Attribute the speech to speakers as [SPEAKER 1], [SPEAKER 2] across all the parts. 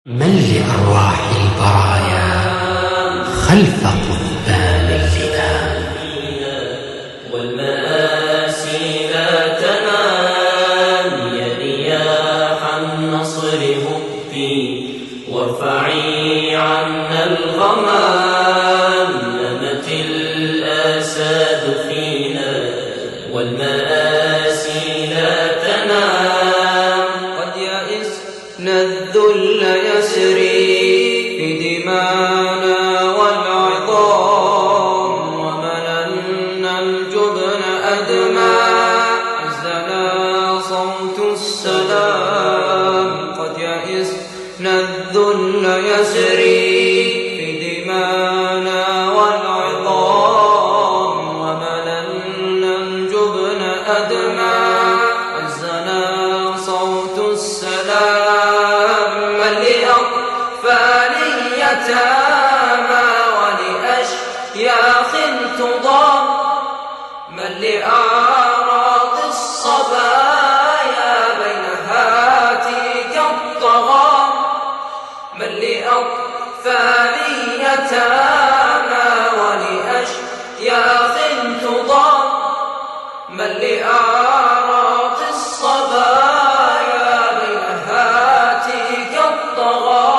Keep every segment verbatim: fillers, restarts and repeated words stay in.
[SPEAKER 1] من لأرواح البرايا خلف قضبان اللئام.
[SPEAKER 2] والمآسي لا تنام يا رياح النصر هبي وارفعي عنا الغمام. نمت الآساد فينا والمآسي لا تنام. قد يئسنا الذل يسري في دمانا والعظام ومللنا الجبن أدمى عزنا صوت السلام. قد يئسنا الذل يسري في دمانا والعظام ومللنا الجبن أدمى عزنا صوت السلام. يتامى ولأشياخ تضام. من لأعراض الصبايا بين هاتيك الطغام. من لأطفال يتامى ولأشياخ تضام. من لأعراض الصبايا بين هاتيك الطغام.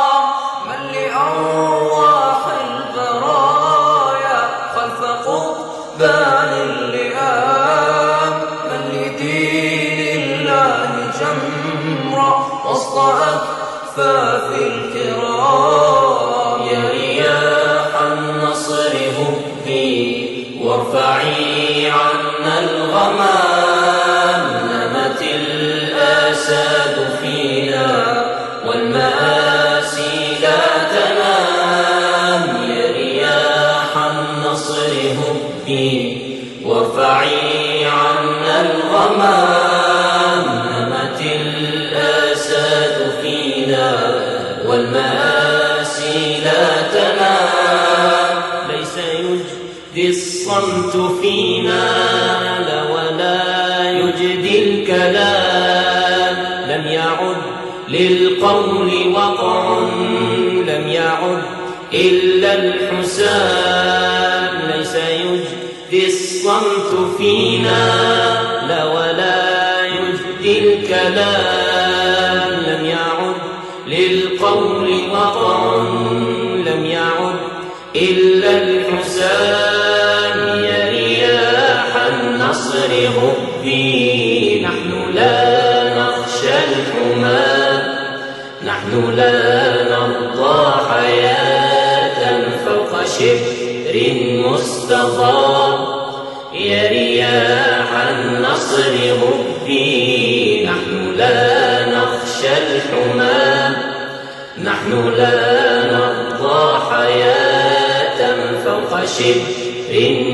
[SPEAKER 2] قضبان اللئام. من لدين الله جمرة وسط أكفاف الكرام. يا رياح النصر هبي وارفعي عنا الغمام. نمت الآساد فينا والمآسي لا تنام. يا رياح النصر هبي وارفعي عنا الغمام. نمت الآساد فينا والمآسي لا تنام. ليس يجدي الصمت فينا لا ولا يجدي الكلام. لم يعد للقول وقع لم يعد إلا الحسام. ليس يجدي الصمت فينا لا ولا يجدي الكلام. لم يعد للقول وقع لم يعد إلا الحسام. يا رياح النصر هبي نحن لا نخشى الحمام. نحن لا نرضى حياة فوق شبر مستضام. يا رياح النصر هبي نحن لا نخشى الحمام. نحن لا نرضى حياة فوق شبر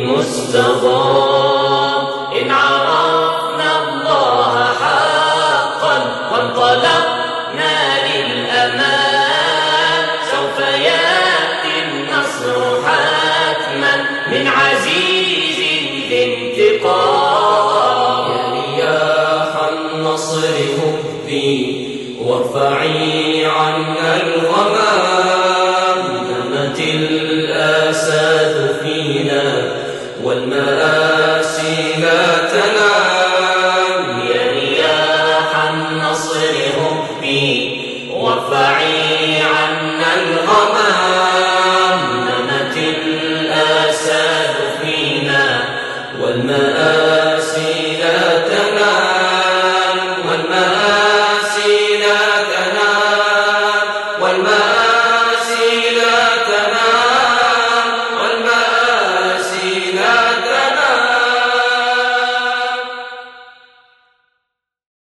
[SPEAKER 2] مستضام. إن عرفنا الله حقا وانطلقنا للأمان سوف يأتي النصر حتما من عزيز الانتقام. يا رياح النصر هبي وارفعي عنا الغمام. نمت الآساد فينا والمآسي لا تنام. يا رياح النصر هبي وارفعي عنا الغمام. نمت الآساد فينا والمآسي